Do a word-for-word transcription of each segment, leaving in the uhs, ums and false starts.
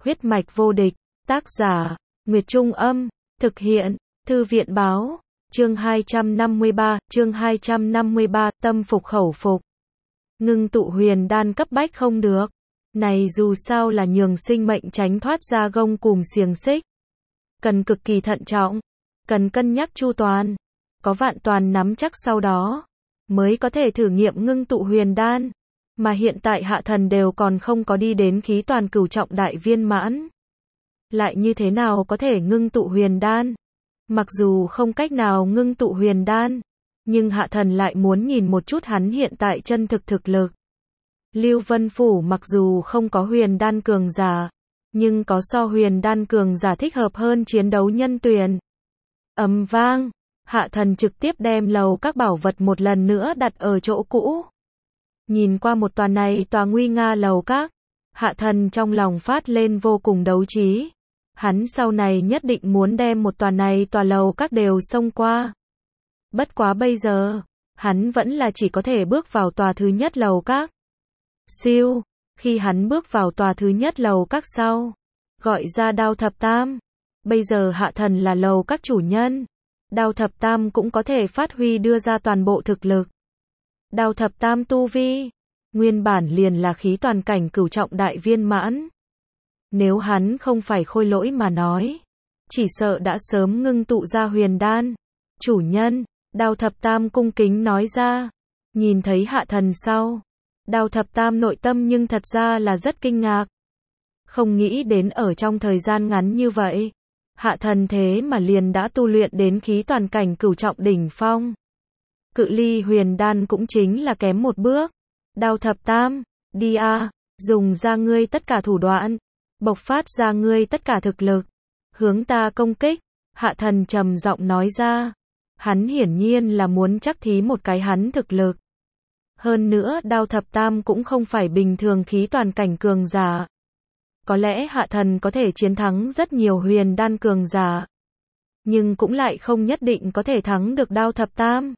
Huyết mạch vô địch, tác giả, Nguyệt Trung Âm, thực hiện, Thư viện Báo, chương hai trăm năm mươi ba, chương hai trăm năm mươi ba, tâm phục khẩu phục. Ngưng tụ huyền đan cấp bách không được. Này dù sao là nhường sinh mệnh tránh thoát ra gông cùm xiềng xích. Cần cực kỳ thận trọng, cần cân nhắc chu toàn, có vạn toàn nắm chắc sau đó, mới có thể thử nghiệm ngưng tụ huyền đan. Mà hiện tại hạ thần đều còn không có đi đến khí toàn cửu trọng đại viên mãn. Lại như thế nào có thể ngưng tụ huyền đan? Mặc dù không cách nào ngưng tụ huyền đan, nhưng hạ thần lại muốn nhìn một chút hắn hiện tại chân thực thực lực. Lưu Vân Phủ mặc dù không có huyền đan cường giả, nhưng có so huyền đan cường giả thích hợp hơn chiến đấu nhân tuyển. Ầm vang, hạ thần trực tiếp đem lầu các bảo vật một lần nữa đặt ở chỗ cũ. Nhìn qua một tòa này tòa nguy nga lầu các, hạ thần trong lòng phát lên vô cùng đấu trí. Hắn sau này nhất định muốn đem một tòa này tòa lầu các đều xông qua. Bất quá bây giờ, hắn vẫn là chỉ có thể bước vào tòa thứ nhất lầu các. Siêu, khi hắn bước vào tòa thứ nhất lầu các sau, gọi ra Đao Thập Tam. Bây giờ hạ thần là lầu các chủ nhân, Đao Thập Tam cũng có thể phát huy đưa ra toàn bộ thực lực. Đao Thập Tam tu vi, nguyên bản liền là khí toàn cảnh cửu trọng đại viên mãn. Nếu hắn không phải khôi lỗi mà nói, chỉ sợ đã sớm ngưng tụ ra huyền đan. Chủ nhân, Đao Thập Tam cung kính nói ra. Nhìn thấy hạ thần sau, Đao Thập Tam nội tâm nhưng thật ra là rất kinh ngạc. Không nghĩ đến ở trong thời gian ngắn như vậy, hạ thần thế mà liền đã tu luyện đến khí toàn cảnh cửu trọng đỉnh phong. Cự ly huyền đan cũng chính là kém một bước. Đao Thập Tam, đi a, dùng ra ngươi tất cả thủ đoạn, bộc phát ra ngươi tất cả thực lực, hướng ta công kích. Hạ thần trầm giọng nói ra. Hắn hiển nhiên là muốn chắc thí một cái hắn thực lực. Hơn nữa Đao Thập Tam cũng không phải bình thường khí toàn cảnh cường giả. Có lẽ hạ thần có thể chiến thắng rất nhiều huyền đan cường giả, nhưng cũng lại không nhất định có thể thắng được Đao Thập Tam.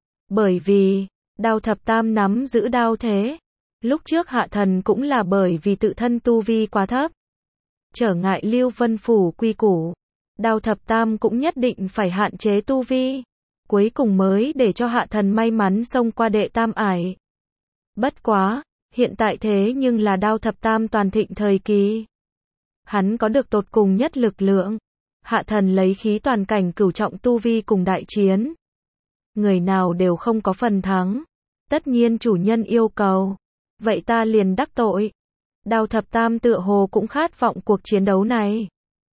Bởi vì, Đao Thập Tam nắm giữ đao thế. Lúc trước hạ thần cũng là bởi vì tự thân tu vi quá thấp. Trở ngại Lưu Vân Phủ quy củ, Đao Thập Tam cũng nhất định phải hạn chế tu vi. Cuối cùng mới để cho hạ thần may mắn xông qua đệ tam ải. Bất quá, hiện tại thế nhưng là Đao Thập Tam toàn thịnh thời kỳ. Hắn có được tột cùng nhất lực lượng. Hạ thần lấy khí toàn cảnh cửu trọng tu vi cùng đại chiến. Người nào đều không có phần thắng. Tất nhiên chủ nhân yêu cầu, vậy ta liền đắc tội. Đao Thập Tam tựa hồ cũng khát vọng cuộc chiến đấu này.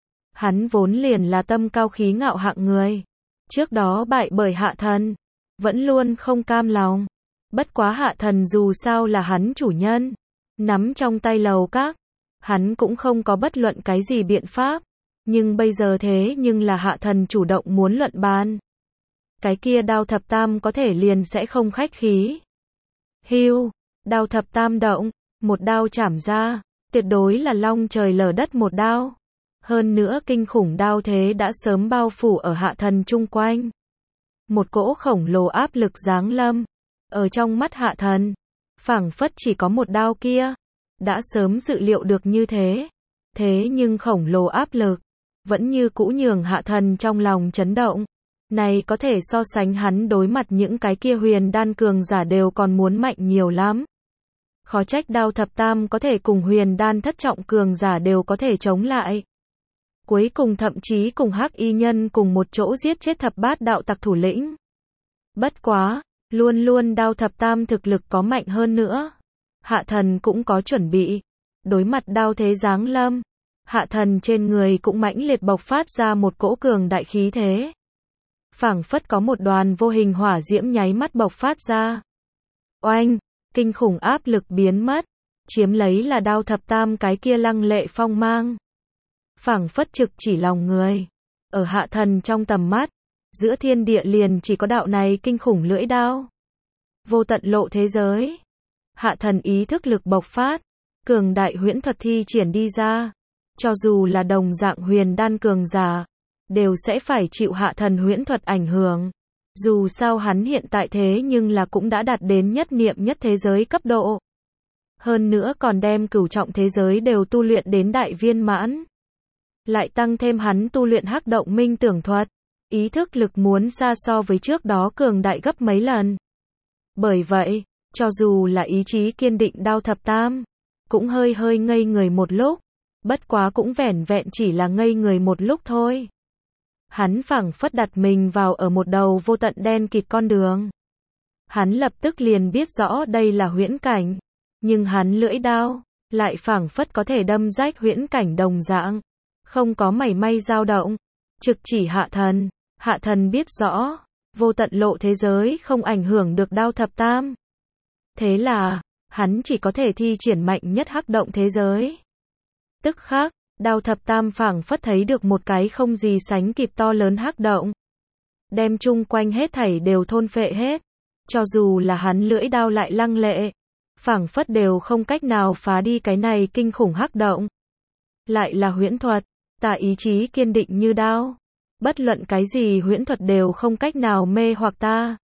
Hắn vốn liền là tâm cao khí ngạo hạng người. Trước đó bại bởi hạ thần, vẫn luôn không cam lòng. Bất quá hạ thần dù sao là hắn chủ nhân, nắm trong tay lầu các, hắn cũng không có bất luận cái gì biện pháp. Nhưng bây giờ thế nhưng là hạ thần chủ động muốn luận bàn. Cái kia Đao Thập Tam có thể liền sẽ không khách khí. Hưu, Đao Thập Tam động, một đao chảm ra, tuyệt đối là long trời lở đất một đao. Hơn nữa kinh khủng đao thế đã sớm bao phủ ở hạ thần chung quanh. Một cỗ khổng lồ áp lực giáng lâm, ở trong mắt hạ thần, phảng phất chỉ có một đao kia, đã sớm dự liệu được như thế. Thế nhưng khổng lồ áp lực, vẫn như cũ nhường hạ thần trong lòng chấn động. Này có thể so sánh hắn đối mặt những cái kia huyền đan cường giả đều còn muốn mạnh nhiều lắm. Khó trách Đao Thập Tam có thể cùng huyền đan thất trọng cường giả đều có thể chống lại. Cuối cùng thậm chí cùng Hắc Y Nhân cùng một chỗ giết chết thập bát đạo tặc thủ lĩnh. Bất quá, luôn luôn Đao Thập Tam thực lực có mạnh hơn nữa. Hạ thần cũng có chuẩn bị. Đối mặt đao thế giáng lâm, hạ thần trên người cũng mãnh liệt bộc phát ra một cỗ cường đại khí thế. Phảng phất có một đoàn vô hình hỏa diễm nháy mắt bộc phát ra. Oanh, kinh khủng áp lực biến mất, chiếm lấy là Đao Thập Tam cái kia lăng lệ phong mang. Phảng phất trực chỉ lòng người. Ở hạ thần trong tầm mắt, giữa thiên địa liền chỉ có đạo này kinh khủng lưỡi đao. Vô tận lộ thế giới. Hạ thần ý thức lực bộc phát, cường đại huyễn thuật thi triển đi ra. Cho dù là đồng dạng huyền đan cường giả, đều sẽ phải chịu hạ thần huyễn thuật ảnh hưởng. Dù sao hắn hiện tại thế nhưng là cũng đã đạt đến nhất niệm nhất thế giới cấp độ. Hơn nữa còn đem cửu trọng thế giới đều tu luyện đến đại viên mãn. Lại tăng thêm hắn tu luyện hắc động minh tưởng thuật. Ý thức lực muốn xa so với trước đó cường đại gấp mấy lần. Bởi vậy, cho dù là ý chí kiên định Đao Thập Tam, cũng hơi hơi ngây người một lúc. Bất quá cũng vẻn vẹn chỉ là ngây người một lúc thôi. Hắn phảng phất đặt mình vào ở một đầu vô tận đen kịt con đường. Hắn lập tức liền biết rõ đây là huyễn cảnh. Nhưng hắn lưỡi đao, lại phảng phất có thể đâm rách huyễn cảnh đồng dạng. Không có mảy may dao động. Trực chỉ Hạ Thần. Hạ Thần biết rõ, vô tận lộ thế giới không ảnh hưởng được Đao Thập Tam. Thế là, hắn chỉ có thể thi triển mạnh nhất hắc động thế giới. Tức khắc, Đao Thập Tam phảng phất thấy được một cái không gì sánh kịp to lớn hắc động. Đem chung quanh hết thảy đều thôn phệ hết. Cho dù là hắn lưỡi đao lại lăng lệ, phảng phất đều không cách nào phá đi cái này kinh khủng hắc động. Lại là huyễn thuật, ta ý chí kiên định như đao. Bất luận cái gì huyễn thuật đều không cách nào mê hoặc ta.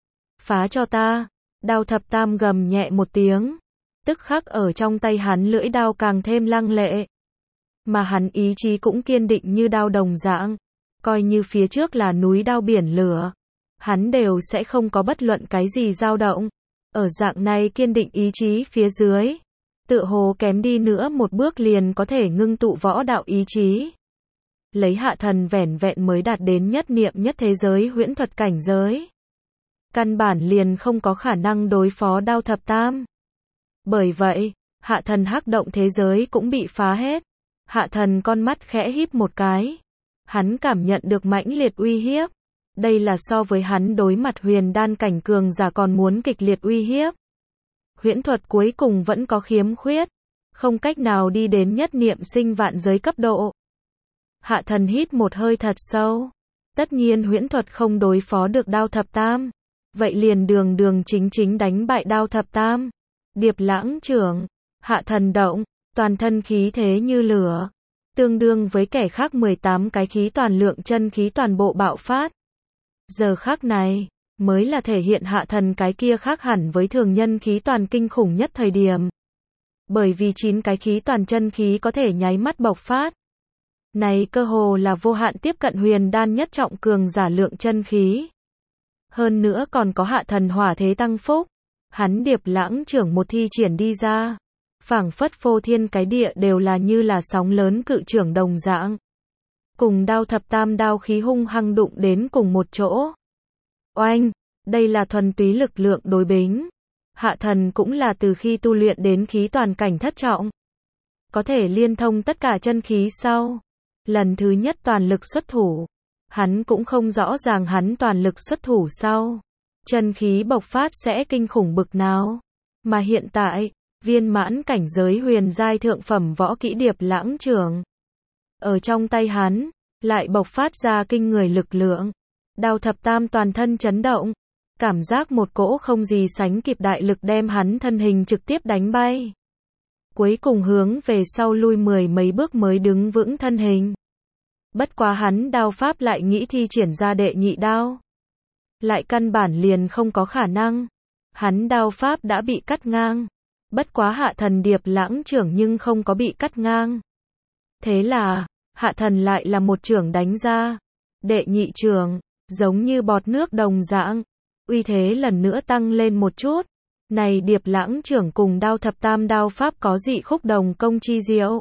Phá cho ta. Đao Thập Tam gầm nhẹ một tiếng. Tức khắc ở trong tay hắn lưỡi đao càng thêm lăng lệ. Mà hắn ý chí cũng kiên định như đao đồng dạng. Coi như phía trước là núi đao biển lửa. Hắn đều sẽ không có bất luận cái gì dao động. Ở dạng này kiên định ý chí phía dưới. Tựa hồ kém đi nữa một bước liền có thể ngưng tụ võ đạo ý chí. Lấy Hạ Thần vẻn vẹn mới đạt đến nhất niệm nhất thế giới huyễn thuật cảnh giới. Căn bản liền không có khả năng đối phó Đao Thập Tam. Bởi vậy, Hạ Thần hắc động thế giới cũng bị phá hết. Hạ Thần con mắt khẽ híp một cái. Hắn cảm nhận được mãnh liệt uy hiếp. Đây là so với hắn đối mặt huyền đan cảnh cường giả còn muốn kịch liệt uy hiếp. Huyễn thuật cuối cùng vẫn có khiếm khuyết. Không cách nào đi đến nhất niệm sinh vạn giới cấp độ. Hạ Thần hít một hơi thật sâu. Tất nhiên huyễn thuật không đối phó được Đao Thập Tam. Vậy liền đường đường chính chính đánh bại Đao Thập Tam. Điệp lãng trưởng. Hạ Thần động. Toàn thân khí thế như lửa. Tương đương với kẻ khác mười tám cái khí toàn lượng chân khí toàn bộ bạo phát. Giờ khắc này, mới là thể hiện Hạ Thần cái kia khác hẳn với thường nhân khí toàn kinh khủng nhất thời điểm. Bởi vì chín cái khí toàn chân khí có thể nháy mắt bộc phát. Này cơ hồ là vô hạn tiếp cận huyền đan nhất trọng cường giả lượng chân khí. Hơn nữa còn có Hạ Thần hỏa thế tăng phúc. Hắn điệp lãng trưởng một thi triển đi ra. Phảng phất phô thiên cái địa đều là như là sóng lớn cự trưởng đồng dạng. Cùng Đao Thập Tam đao khí hung hăng đụng đến cùng một chỗ. Oanh, đây là thuần túy lực lượng đối bính. Hạ Thần cũng là từ khi tu luyện đến khí toàn cảnh thất trọng. Có thể liên thông tất cả chân khí sau. Lần thứ nhất toàn lực xuất thủ. Hắn cũng không rõ ràng hắn toàn lực xuất thủ sau. Chân khí bộc phát sẽ kinh khủng bực nào. Mà hiện tại, viên mãn cảnh giới huyền giai thượng phẩm võ kỹ điệp lãng trưởng. Ở trong tay hắn, lại bộc phát ra kinh người lực lượng. Đao Thập Tam toàn thân chấn động. Cảm giác một cỗ không gì sánh kịp đại lực đem hắn thân hình trực tiếp đánh bay. Cuối cùng hướng về sau lui mười mấy bước mới đứng vững thân hình. Bất quá hắn đao pháp lại nghĩ thi triển ra đệ nhị đao. Lại căn bản liền không có khả năng. Hắn đao pháp đã bị cắt ngang. Bất quá Hạ Thần điệp lãng trưởng nhưng không có bị cắt ngang. Thế là, Hạ Thần lại là một trưởng đánh ra. Đệ nhị trưởng, giống như bọt nước đồng dạng. Uy thế lần nữa tăng lên một chút. Này điệp lãng trưởng cùng Đao Thập Tam đao pháp có dị khúc đồng công chi diệu.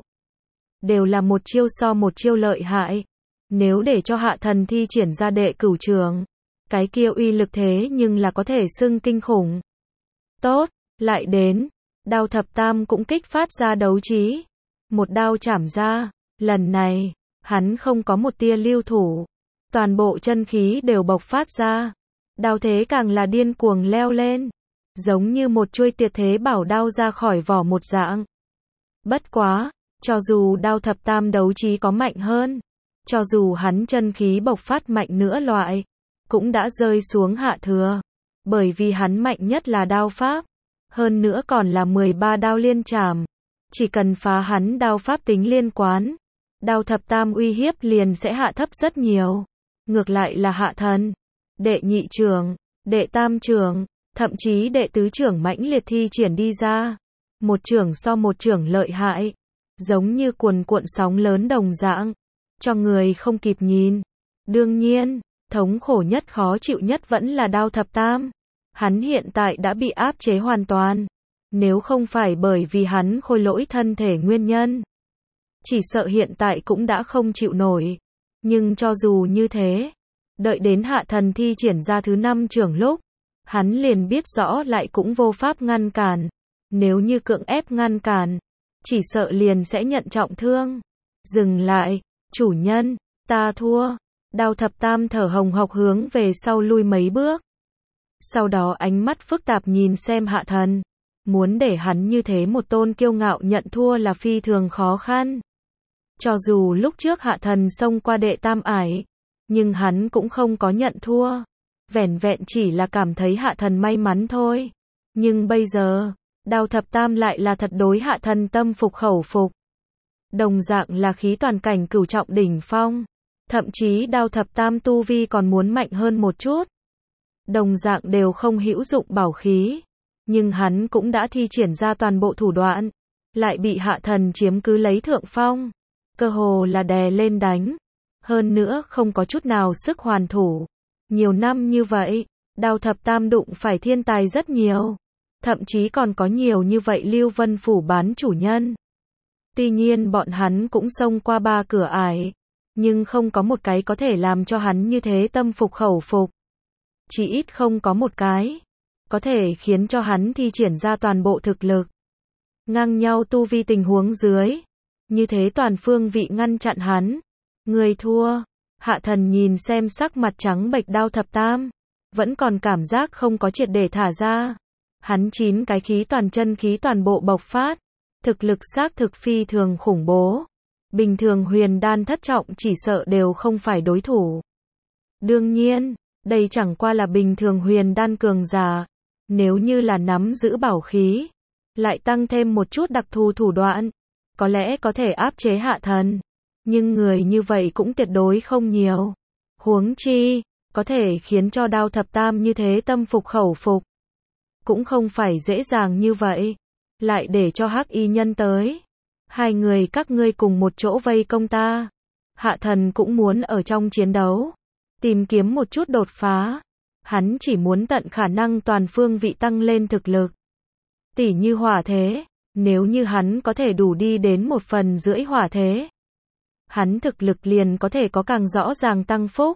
Đều là một chiêu so một chiêu lợi hại. Nếu để cho Hạ Thần thi triển ra đệ cửu trưởng, cái kia uy lực thế nhưng là có thể xưng kinh khủng. Tốt, lại đến. Đao Thập Tam cũng kích phát ra đấu trí. Một đao chảm ra. Lần này, hắn không có một tia lưu thủ. Toàn bộ chân khí đều bộc phát ra. Đao thế càng là điên cuồng leo lên. Giống như một chuôi tuyệt thế bảo đao ra khỏi vỏ một dạng. Bất quá, cho dù Đao Thập Tam đấu trí có mạnh hơn, cho dù hắn chân khí bộc phát mạnh nữa loại, cũng đã rơi xuống hạ thừa. Bởi vì hắn mạnh nhất là đao pháp. Hơn nữa còn là mười ba đao liên chảm. Chỉ cần phá hắn đao pháp tính liên quán, Đao Thập Tam uy hiếp liền sẽ hạ thấp rất nhiều. Ngược lại là Hạ Thần, đệ nhị trưởng, đệ tam trưởng, thậm chí đệ tứ trưởng mãnh liệt thi triển đi ra. một chưởng so một chưởng lợi hại, giống như cuồn cuộn sóng lớn đồng dạng, cho người không kịp nhìn. Đương nhiên, thống khổ nhất khó chịu nhất vẫn là Đao Thập Tam. Hắn hiện tại đã bị áp chế hoàn toàn. Nếu không phải bởi vì hắn khôi lỗi thân thể nguyên nhân, chỉ sợ hiện tại cũng đã không chịu nổi. Nhưng cho dù như thế, đợi đến Hạ Thần thi triển ra thứ năm chưởng lúc, hắn liền biết rõ lại cũng vô pháp ngăn cản. Nếu như cưỡng ép ngăn cản, chỉ sợ liền sẽ nhận trọng thương. Dừng lại, chủ nhân, ta thua. Đao Thập Tam thở hồng hộc hướng về sau lui mấy bước. Sau đó ánh mắt phức tạp nhìn xem Hạ Thần. Muốn để hắn như thế một tôn kiêu ngạo nhận thua là phi thường khó khăn. Cho dù lúc trước Hạ Thần xông qua đệ tam ải, nhưng hắn cũng không có nhận thua. Vẻn vẹn chỉ là cảm thấy Hạ Thần may mắn thôi. Nhưng bây giờ, Đao Thập Tam lại là thật đối Hạ Thần tâm phục khẩu phục. Đồng dạng là khí toàn cảnh cửu trọng đỉnh phong. Thậm chí Đao Thập Tam tu vi còn muốn mạnh hơn một chút. Đồng dạng đều không hữu dụng bảo khí. Nhưng hắn cũng đã thi triển ra toàn bộ thủ đoạn. Lại bị Hạ Thần chiếm cứ lấy thượng phong. Cơ hồ là đè lên đánh. Hơn nữa không có chút nào sức hoàn thủ. Nhiều năm như vậy, Đao Thập Tam đụng phải thiên tài rất nhiều. Thậm chí còn có nhiều như vậy Lưu Vân Phủ bán chủ nhân. Tuy nhiên bọn hắn cũng xông qua ba cửa ải. Nhưng không có một cái có thể làm cho hắn như thế tâm phục khẩu phục. Chỉ ít không có một cái có thể khiến cho hắn thi triển ra toàn bộ thực lực. Ngang nhau tu vi tình huống dưới. Như thế toàn phương vị ngăn chặn hắn. Người thua. Hạ Thần nhìn xem sắc mặt trắng bệch Đao Thập Tam. Vẫn còn cảm giác không có triệt để thả ra. Hắn chín cái khí toàn chân khí toàn bộ bộc phát. Thực lực xác thực phi thường khủng bố. Bình thường huyền đan thất trọng chỉ sợ đều không phải đối thủ. Đương nhiên, đây chẳng qua là bình thường huyền đan cường giả. Nếu như là nắm giữ bảo khí, lại tăng thêm một chút đặc thù thủ đoạn, có lẽ có thể áp chế Hạ Thần. Nhưng người như vậy cũng tuyệt đối không nhiều. Huống chi, có thể khiến cho Đao Thập Tam như thế tâm phục khẩu phục. Cũng không phải dễ dàng như vậy. Lại để cho Hắc Y Nhân tới. Hai người các ngươi cùng một chỗ vây công ta. Hạ Thần cũng muốn ở trong chiến đấu. Tìm kiếm một chút đột phá. Hắn chỉ muốn tận khả năng toàn phương vị tăng lên thực lực. Tỉ như hỏa thế. Nếu như hắn có thể đủ đi đến một phần rưỡi hỏa thế. Hắn thực lực liền có thể có càng rõ ràng tăng phúc.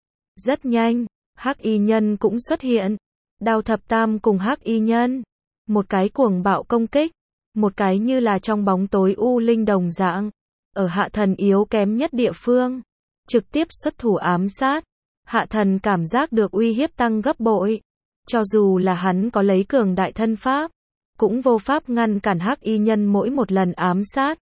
Rất nhanh, Hắc Y Nhân cũng xuất hiện. Đao Thập Tam cùng Hắc Y Nhân. Một cái cuồng bạo công kích. Một cái như là trong bóng tối u linh đồng dạng. Ở Hạ Thần yếu kém nhất địa phương. Trực tiếp xuất thủ ám sát. Hạ Thần cảm giác được uy hiếp tăng gấp bội. Cho dù là hắn có lấy cường đại thân pháp. Cũng vô pháp ngăn cản Hắc Y Nhân mỗi một lần ám sát.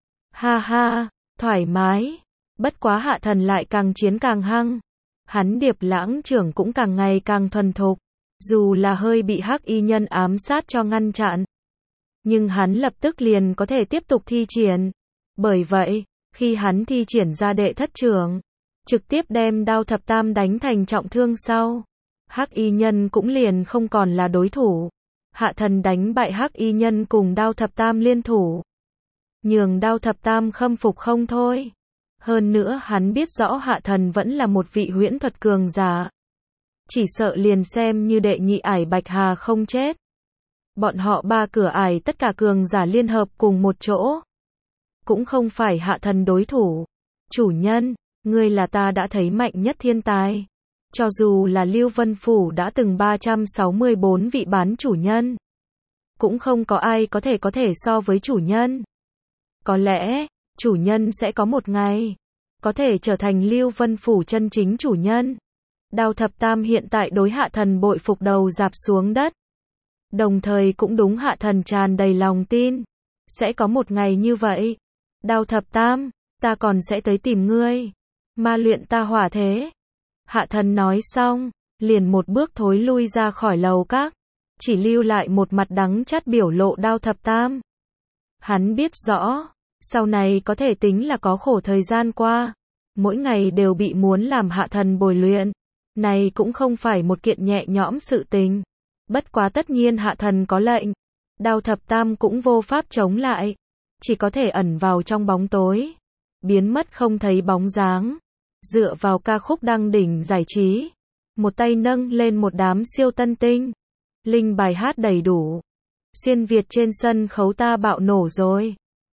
Ha ha, thoải mái. Bất quá Hạ Thần lại càng chiến càng hăng. Hắn điệp lãng trưởng cũng càng ngày càng thuần thục. Dù là hơi bị Hắc Y Nhân ám sát cho ngăn chặn. Nhưng hắn lập tức liền có thể tiếp tục thi triển. Bởi vậy, khi hắn thi triển ra đệ thất trưởng, trực tiếp đem Đao Thập Tam đánh thành trọng thương sau. Hắc Y Nhân cũng liền không còn là đối thủ. Hạ Thần đánh bại Hắc Y Nhân cùng Đao Thập Tam liên thủ. Nhường Đao Thập Tam khâm phục không thôi. Hơn nữa hắn biết rõ Hạ Thần vẫn là một vị huyễn thuật cường giả. Chỉ sợ liền xem như đệ nhị ải Bạch Hà không chết. Bọn họ ba cửa ải tất cả cường giả liên hợp cùng một chỗ. Cũng không phải Hạ Thần đối thủ. Chủ nhân, ngươi là ta đã thấy mạnh nhất thiên tài. Cho dù là Lưu Vân Phủ đã từng ba trăm sáu mươi bốn vị bán chủ nhân. Cũng không có ai có thể có thể so với chủ nhân. Có lẽ, chủ nhân sẽ có một ngày. Có thể trở thành Lưu Vân Phủ chân chính chủ nhân. Đao Thập Tam hiện tại đối Hạ Thần bội phục đầu rạp xuống đất. Đồng thời cũng đúng Hạ Thần tràn đầy lòng tin. Sẽ có một ngày như vậy. Đao Thập Tam, ta còn sẽ tới tìm ngươi. Ma luyện ta hỏa thế. Hạ Thần nói xong, liền một bước thối lui ra khỏi lầu các. Chỉ lưu lại một mặt đắng chát biểu lộ Đao Thập Tam. Hắn biết rõ, sau này có thể tính là có khổ thời gian qua. Mỗi ngày đều bị muốn làm Hạ Thần bồi luyện. Này cũng không phải một kiện nhẹ nhõm sự tình. Bất quá tất nhiên Hạ Thần có lệnh. Đao thập tam cũng vô pháp chống lại, chỉ có thể ẩn vào trong bóng tối, biến mất không thấy bóng dáng. Dựa vào ca khúc đăng đỉnh giải trí, một tay nâng lên một đám siêu tân tinh, linh bài hát đầy đủ. Xuyên Việt trên sân khấu ta bạo nổ rồi.